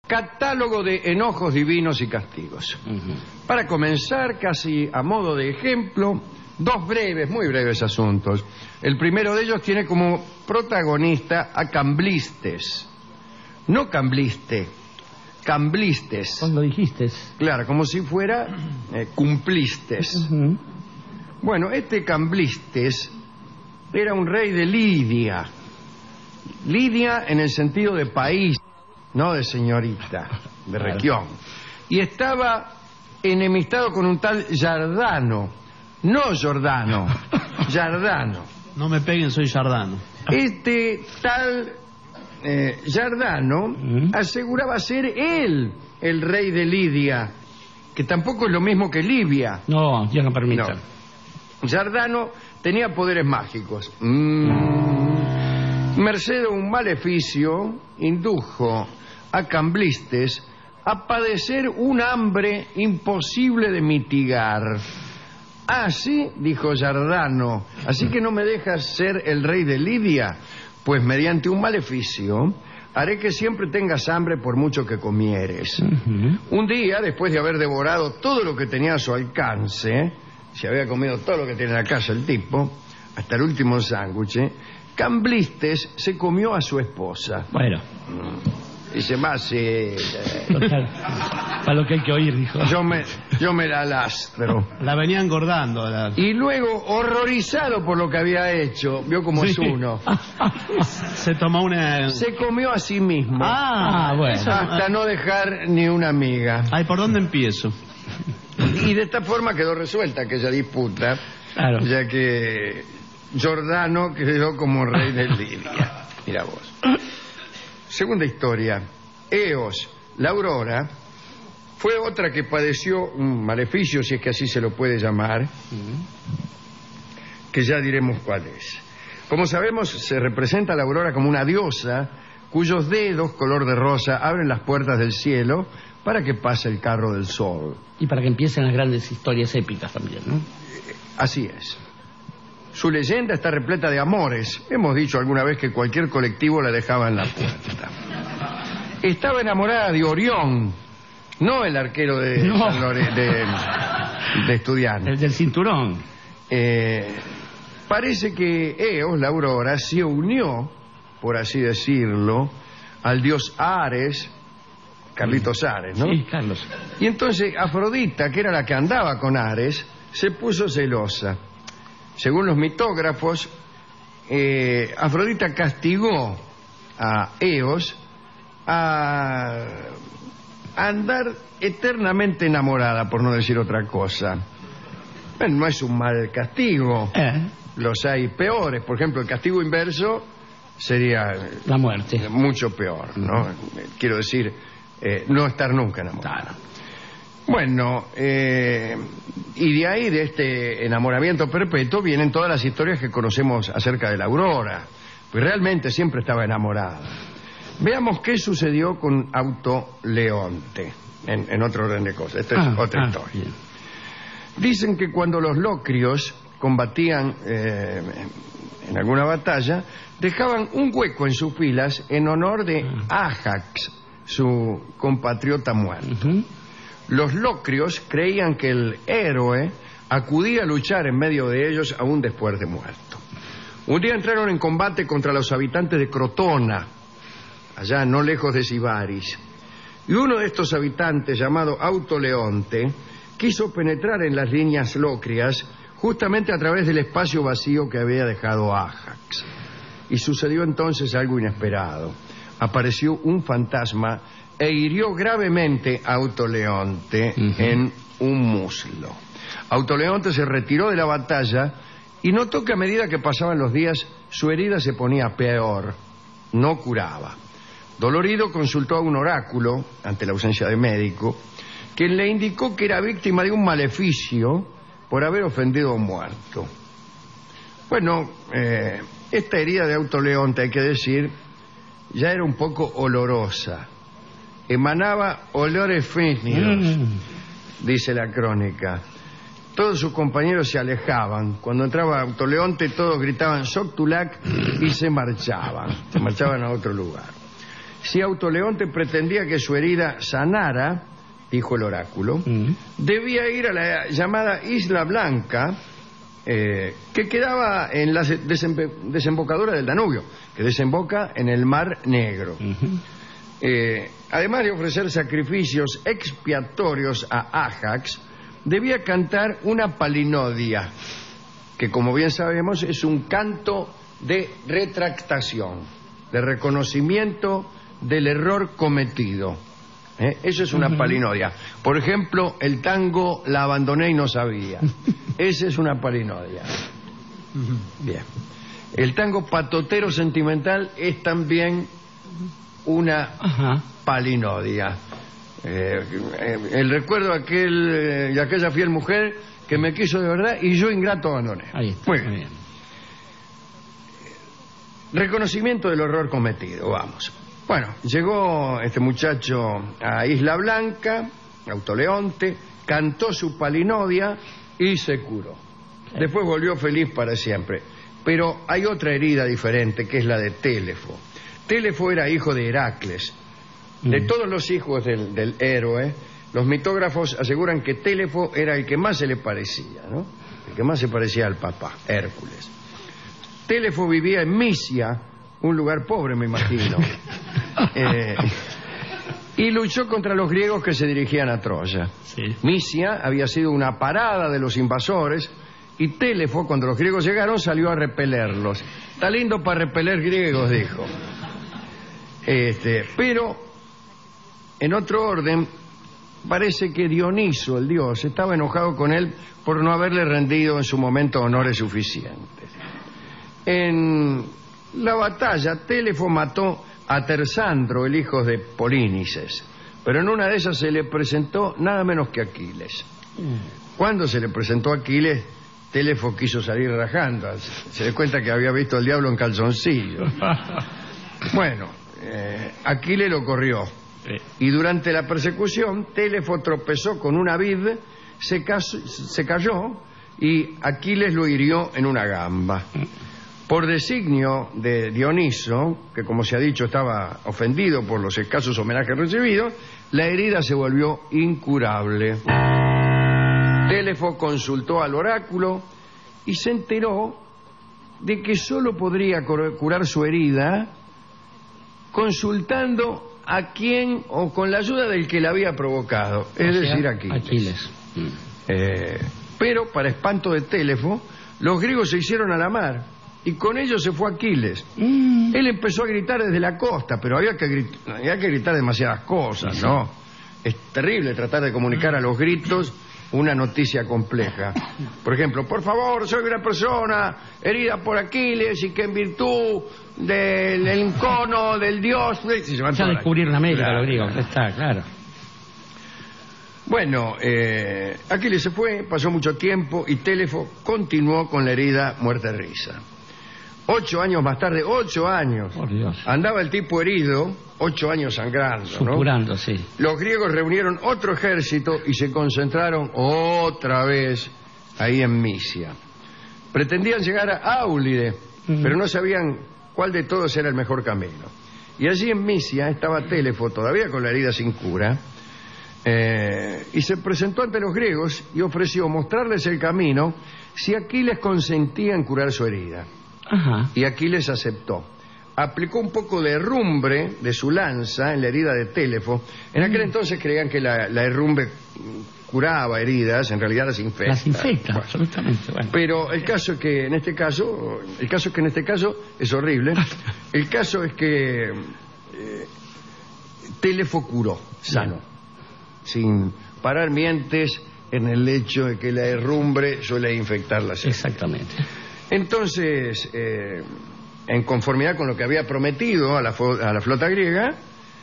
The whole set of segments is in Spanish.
Catálogo de enojos divinos y castigos. Para comenzar, casi a modo de ejemplo, dos breves, muy breves asuntos. El primero de ellos tiene como protagonista a Camblistes. No Cambliste, Camblistes. ¿Cuándo dijiste? Claro, como si fuera Cumplistes. Bueno, este Camblistes era un rey de Lidia. Lidia en el sentido de país, no de señorita, de región. Y estaba enemistado con un tal Giardano. No Giordano, Giardano. No me peguen, soy Giardano. Este tal Giardano aseguraba ser él el rey de Lidia, que tampoco es lo mismo que Libia. No, Dios no permita. No. Giardano tenía poderes mágicos. Merced a un maleficio, indujo a Camblistes a padecer un hambre imposible de mitigar. Ah, sí, dijo Giardano, así que no me dejas ser el rey de Lidia, pues mediante un maleficio haré que siempre tengas hambre por mucho que comieres. Un día, después de haber devorado todo lo que tenía a su alcance, se había comido todo lo que tiene en la casa el tipo, hasta el último sándwich, Camblistes se comió a su esposa. Bueno. Dice, más, para lo que hay que oír, dijo. Yo me la lastro. La venía engordando. Y luego, horrorizado por lo que había hecho, vio como es uno. Se tomó una... Se comió a sí mismo. Bueno. Hasta no dejar ni una amiga. Ay, ¿por dónde empiezo? Y de esta forma quedó resuelta aquella disputa, Claro. ya que Giordano quedó como rey de Lidia. Mira vos. Segunda historia. Eos, la aurora, fue otra que padeció un maleficio, si es que así se lo puede llamar, que ya diremos cuál es. Como sabemos, se representa a la aurora como una diosa cuyos dedos, color de rosa, abren las puertas del cielo para que pase el carro del sol. Y para que empiecen las grandes historias épicas también, ¿no? Así es. Su leyenda está repleta de amores. Hemos dicho alguna vez que cualquier colectivo la dejaba en la puerta. Estaba enamorada de Orión, no el arquero de Estudiantes. El del cinturón. Parece que Eos, la aurora, se unió, por así decirlo, al dios Ares, Carlitos Ares, ¿no? Sí, Carlos. Y entonces Afrodita, que era la que andaba con Ares, se puso celosa. Según los mitógrafos, Afrodita castigó a Eos a andar eternamente enamorada, por no decir otra cosa. Bueno, no es un mal castigo. Los hay peores. Por ejemplo, el castigo inverso sería la muerte. Mucho peor, ¿no? Quiero decir, no estar nunca enamorado. Bueno, y de ahí, de este enamoramiento perpetuo, vienen todas las historias que conocemos acerca de la aurora, pues realmente siempre estaba enamorada. Veamos qué sucedió con Autoleonte, en otro orden de cosas. Esta es otra historia. Bien. Dicen que cuando los locrios combatían en alguna batalla, dejaban un hueco en sus filas en honor de Ajax, su compatriota muerto. Los locrios creían que el héroe acudía a luchar en medio de ellos aún después de muerto. Un día entraron en combate contra los habitantes de Crotona, allá no lejos de Sibaris, y uno de estos habitantes, llamado Autoleonte, quiso penetrar en las líneas locrias justamente a través del espacio vacío que había dejado Ajax. Y sucedió entonces algo inesperado. Apareció un fantasma e hirió gravemente a Autoleonte en un muslo. Autoleonte se retiró de la batalla y notó que a medida que pasaban los días su herida se ponía peor, no curaba. Dolorido consultó a un oráculo, ante la ausencia de médico, quien le indicó que era víctima de un maleficio por haber ofendido a un muerto. Bueno, esta herida de Autoleonte, hay que decir, ya era un poco olorosa. Emanaba olores fétidos, dice la crónica. Todos sus compañeros se alejaban. Cuando entraba Autoleonte, todos gritaban Soctulac y se marchaban a otro lugar. Si Autoleonte pretendía que su herida sanara, dijo el oráculo, debía ir a la llamada Isla Blanca, que quedaba en la desembocadura del Danubio, que desemboca en el Mar Negro. Además de ofrecer sacrificios expiatorios a Ajax, debía cantar una palinodia, que como bien sabemos es un canto de retractación, de reconocimiento del error cometido. Eso es una palinodia. Por ejemplo, el tango La abandoné y no sabía. Esa es una palinodia. Bien. El tango Patotero sentimental es también una palinodia. El recuerdo de aquella fiel mujer que me quiso de verdad y yo ingrato abandoné. Ahí está. Muy bien. Reconocimiento del horror cometido, vamos. Bueno, llegó este muchacho a Isla Blanca, Autoleonte, cantó su palinodia y se curó. Después volvió feliz para siempre. Pero hay otra herida diferente, que es la de Télefo. Télefo era hijo de Heracles. De todos los hijos del héroe, los mitógrafos aseguran que Télefo era el que más se le parecía, ¿no? El que más se parecía al papá, Hércules. Télefo vivía en Misia, un lugar pobre, me imagino. Y luchó contra los griegos que se dirigían a Troya. Sí. Misia había sido una parada de los invasores y Télefo, cuando los griegos llegaron, salió a repelerlos. Está lindo para repeler griegos, dijo. Pero, en otro orden, parece que Dioniso, el dios, estaba enojado con él por no haberle rendido en su momento honores suficientes. En la batalla, Télefo mató a Tersandro, el hijo de Polínices, pero en una de esas se le presentó nada menos que Aquiles. Cuando se le presentó a Aquiles, Télefo quiso salir rajando. Se dio cuenta que había visto al diablo en calzoncillo. Bueno, Aquiles lo corrió. Y durante la persecución, Télefo tropezó con una vid, se cayó y Aquiles lo hirió en una gamba. Por designio de Dioniso, que como se ha dicho estaba ofendido por los escasos homenajes recibidos, la herida se volvió incurable. Télefo consultó al oráculo y se enteró de que solo podría curar su herida consultando a quién o con la ayuda del que la había provocado, es decir, Aquiles. Pero, para espanto de Télefo, los griegos se hicieron a la mar y con ellos se fue Aquiles. Él empezó a gritar desde la costa, pero había que gritar demasiadas cosas, ¿no? Es terrible tratar de comunicar a los gritos una noticia compleja. Por ejemplo, por favor, soy una persona herida por Aquiles y que en virtud del encono del dios... Ya descubrieron América, claro, los griegos. Está, claro. Bueno, Aquiles se fue, pasó mucho tiempo y Télefo continuó con la herida muerta de risa. 8 años más tarde, 8 años, Por Dios. andaba el tipo herido, 8 años sangrando, ¿no? Supurando, sí. Los griegos reunieron otro ejército y se concentraron otra vez ahí en Misia. Pretendían llegar a Áulide, pero no sabían cuál de todos era el mejor camino. Y allí en Misia estaba Télefo, todavía con la herida sin cura, y se presentó ante los griegos y ofreció mostrarles el camino si Aquiles consentía en curar su herida. Ajá. Y Aquiles aceptó. Aplicó un poco de herrumbre de su lanza en la herida de Télefo. En aquel entonces creían que la herrumbre curaba heridas, en realidad las infecta. Las infecta, Bueno. absolutamente. Bueno. Pero el caso es que en este caso es horrible. El caso es que Télefo curó, sano, sin parar mientes en el hecho de que la herrumbre suele infectar las heridas. Exactamente. Entonces, en conformidad con lo que había prometido a la flota griega,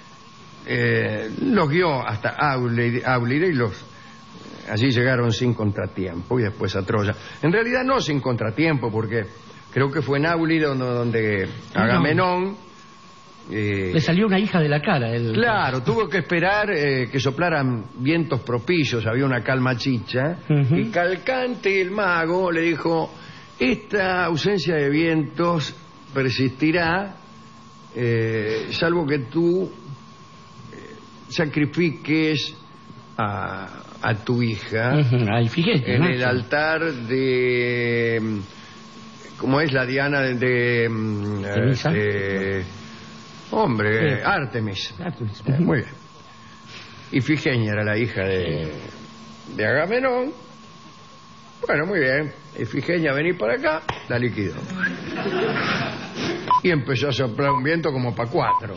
los guió hasta Áulide y allí llegaron sin contratiempo y después a Troya. En realidad no sin contratiempo, porque creo que fue en Áulide donde Agamenón... Le salió una hija de la cara. Claro, tuvo que esperar que soplaran vientos propicios, había una calma chicha, y Calcante, el mago, le dijo... Esta ausencia de vientos persistirá salvo que tú sacrifiques a tu hija en el altar de... ¿Cómo es la Diana de hombre, Artemis. Muy bien. Ifigenia era la hija de Agamenón. Bueno, muy bien. Ifigenia, vení para acá, la liquidó. Y empezó a soplar un viento como para 4.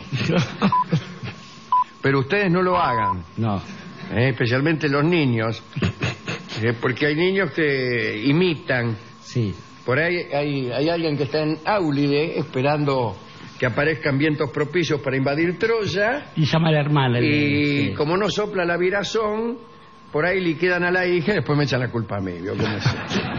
Pero ustedes no lo hagan. No. Especialmente los niños. Porque hay niños que imitan. Sí. Por ahí hay alguien que está en Áulide esperando que aparezcan vientos propicios para invadir Troya. Y llama a la hermana. Y como no sopla la virazón, por ahí liquidan a la hija y después me echan la culpa a mí. ¿Vio cómo es?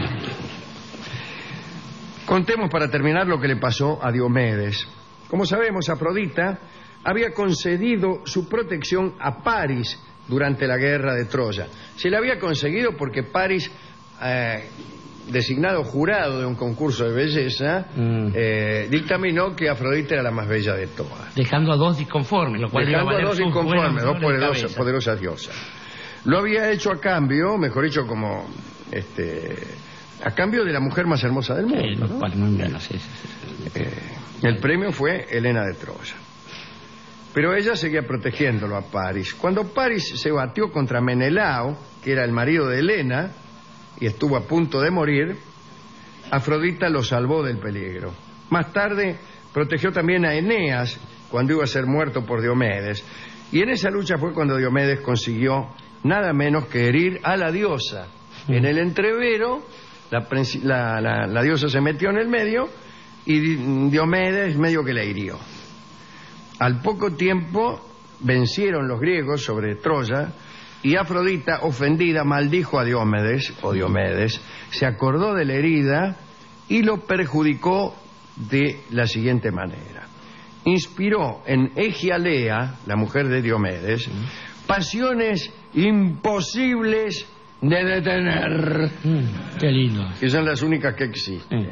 Contemos para terminar lo que le pasó a Diomedes. Como sabemos, Afrodita había concedido su protección a Paris durante la guerra de Troya. Se la había conseguido porque Paris... designado jurado de un concurso de belleza, dictaminó que Afrodita era la más bella de todas. Dejando a 2 disconformes, lo cual dejando a 2 disconformes, 2 poderosas diosas. Lo había hecho a cambio, mejor dicho, como a cambio de la mujer más hermosa del mundo. ¿No? El premio fue Helena de Troya. Pero ella seguía protegiéndolo a Paris. Cuando Paris se batió contra Menelao, que era el marido de Helena, y estuvo a punto de morir, Afrodita lo salvó del peligro. Más tarde protegió también a Eneas cuando iba a ser muerto por Diomedes. Y en esa lucha fue cuando Diomedes consiguió nada menos que herir a la diosa. En el entrevero, la diosa se metió en el medio y Diomedes medio que la hirió. Al poco tiempo vencieron los griegos sobre Troya. Y Afrodita, ofendida, maldijo a Diomedes, se acordó de la herida y lo perjudicó de la siguiente manera. Inspiró en Egialea, la mujer de Diomedes, pasiones imposibles de detener. Qué lindo. Que son las únicas que existen.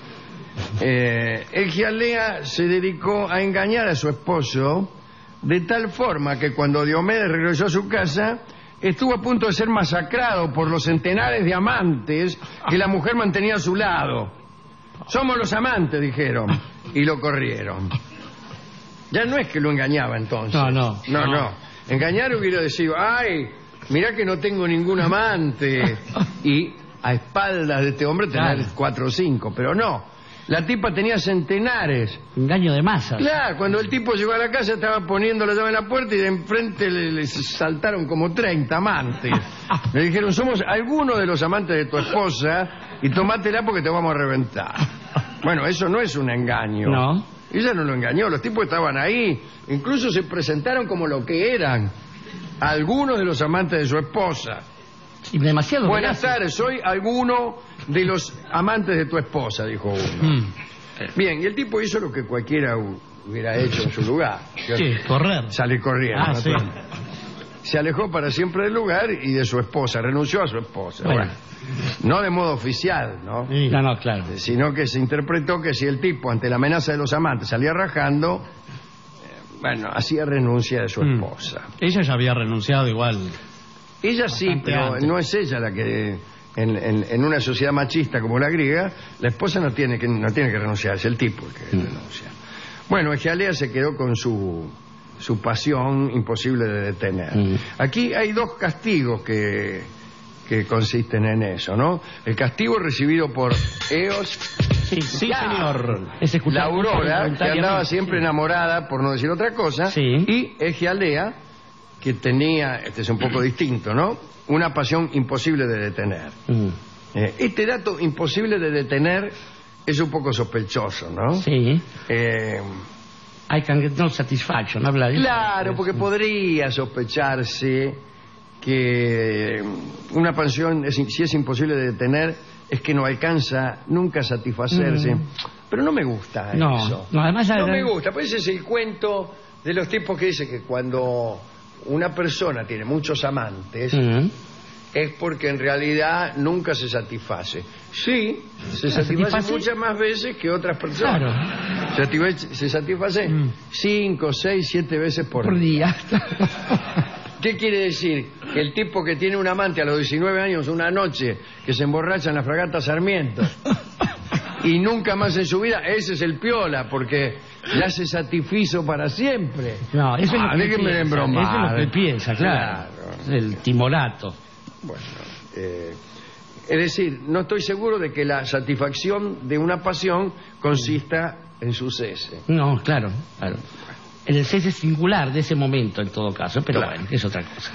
Egialea se dedicó a engañar a su esposo de tal forma que cuando Diomedes regresó a su casa... estuvo a punto de ser masacrado por los centenares de amantes que la mujer mantenía a su lado. Somos los amantes, dijeron, y lo corrieron. Ya no es que lo engañaba entonces. No. Engañar hubiera decidido, ay, mirá que no tengo ningún amante. Y a espaldas de este hombre tener 4 o 5, pero no. La tipa tenía centenares. Engaño de masas. Claro, cuando el tipo llegó a la casa estaba poniendo la llave en la puerta y de enfrente le saltaron como 30 amantes. Le dijeron, somos algunos de los amantes de tu esposa y tomátela porque te vamos a reventar. Bueno, eso no es un engaño. No. Ella no lo engañó, los tipos estaban ahí. Incluso se presentaron como lo que eran. Algunos de los amantes de su esposa. Y demasiado. Buenas tardes, soy alguno de los amantes de tu esposa, dijo uno. Bien, y el tipo hizo lo que cualquiera hubiera hecho en su lugar. Sí, correr. Salir corriendo. Sí. Se alejó para siempre del lugar y de su esposa, renunció a su esposa. Bueno, no de modo oficial, ¿no? Sí. No, claro. Sino que se interpretó que si el tipo, ante la amenaza de los amantes, salía rajando, bueno, hacía renuncia de su esposa. Ella ya había renunciado igual. Ella sí, pero no es ella la que... En una sociedad machista como la griega, la esposa no tiene que renunciar, es el tipo el que renuncia. Bueno, Egialea se quedó con su pasión imposible de detener. Aquí hay 2 castigos que consisten en eso, ¿no? El castigo recibido por Eos, sí, señor, la Aurora, que andaba siempre enamorada, por no decir otra cosa, y Egialea, que tenía, este es un poco distinto, ¿no?, una pasión imposible de detener. Este dato imposible de detener es un poco sospechoso, ¿no? Sí. I can get no satisfaction, habla de... Claro, porque podría sospecharse que una pasión, si es imposible de detener, es que no alcanza nunca a satisfacerse. Pero no me gusta eso. No, además no me gusta, pues ese es el cuento de los tipos que dice que cuando una persona tiene muchos amantes, es porque en realidad nunca se satisface. Sí, se satisface muchas más veces que otras personas. Claro. Se satisface 5, 6, 7 veces por día. ¿Qué quiere decir? Que el tipo que tiene un amante a los 19 años, una noche, que se emborracha en la fragata Sarmiento y nunca más en su vida, ese es el piola, porque ya se satisfizo para siempre. No, eso es lo que déjenme de embromar. Eso es lo que piensa, claro. El timorato. Bueno, es decir, no estoy seguro de que la satisfacción de una pasión consista en su cese. No, claro. En el cese singular de ese momento, en todo caso, pero claro. Bueno, es otra cosa.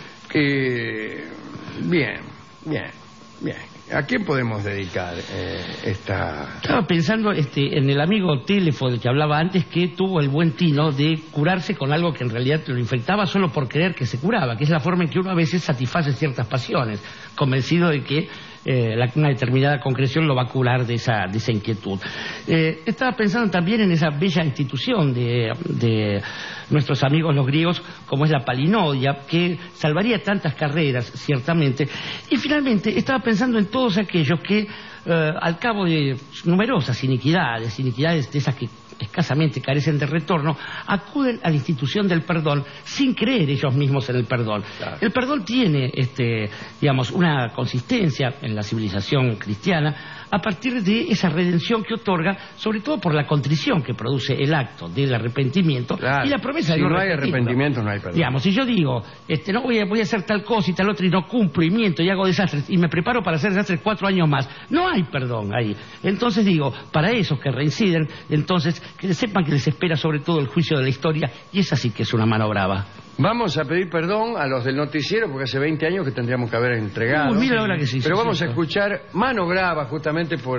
Bien. ¿A quién podemos dedicar esta...? Estaba pensando en el amigo Telefo del que hablaba antes, que tuvo el buen tino de curarse con algo que en realidad lo infectaba solo por creer que se curaba, que es la forma en que uno a veces satisface ciertas pasiones, convencido de que una determinada concreción lo va a curar de esa inquietud. Estaba pensando también en esa bella institución de nuestros amigos los griegos, como es la palinodia, que salvaría tantas carreras, ciertamente. Y finalmente estaba pensando en todos aquellos que, al cabo de numerosas iniquidades de esas que escasamente carecen de retorno, acuden a la institución del perdón sin creer ellos mismos en el perdón. Claro. El perdón tiene, digamos, una consistencia en la civilización cristiana a partir de esa redención que otorga, sobre todo por la contrición que produce el acto del arrepentimiento, claro, y la promesa de no hay arrepentimiento, no hay perdón. Digamos, si yo digo, no voy a hacer tal cosa y tal otra y no cumplo y miento y hago desastres y me preparo para hacer desastres 4 años más, no hay perdón ahí. Entonces digo, para esos que reinciden, entonces que sepan que les espera sobre todo el juicio de la historia, y esa sí que es una mano brava. Vamos a pedir perdón a los del noticiero porque hace 20 años que tendríamos que haber entregado. Mira ahora que sí. Pero vamos a escuchar mano brava justamente por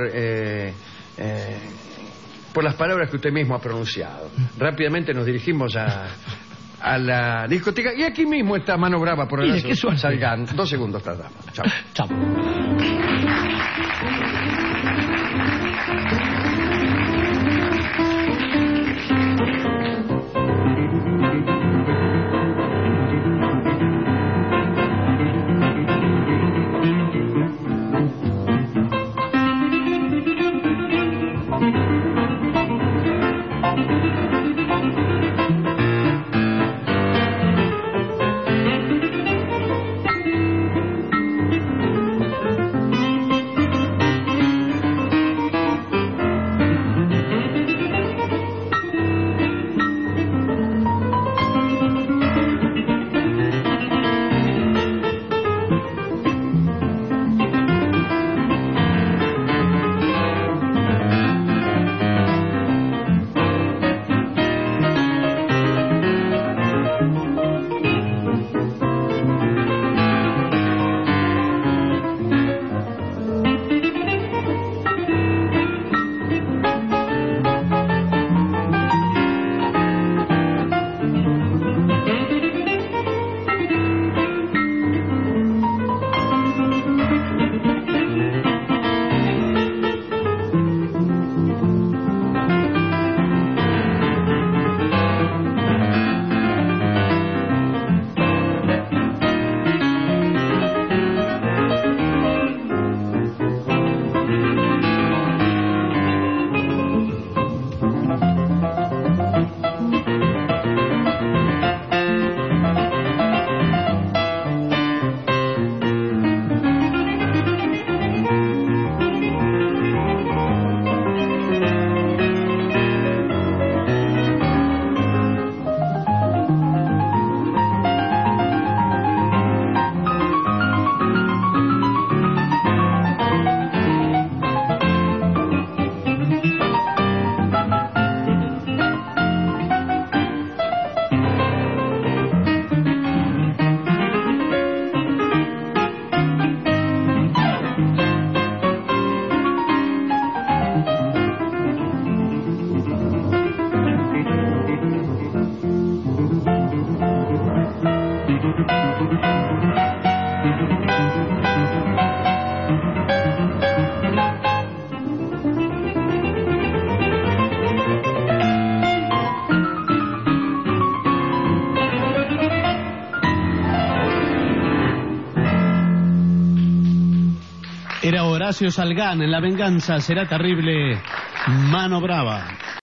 las palabras que usted mismo ha pronunciado. Rápidamente nos dirigimos a la discoteca y aquí mismo está mano brava por el Salgan. 2 segundos tardamos. Chao. Chao. Horacio Salgán en La venganza será terrible. Mano brava.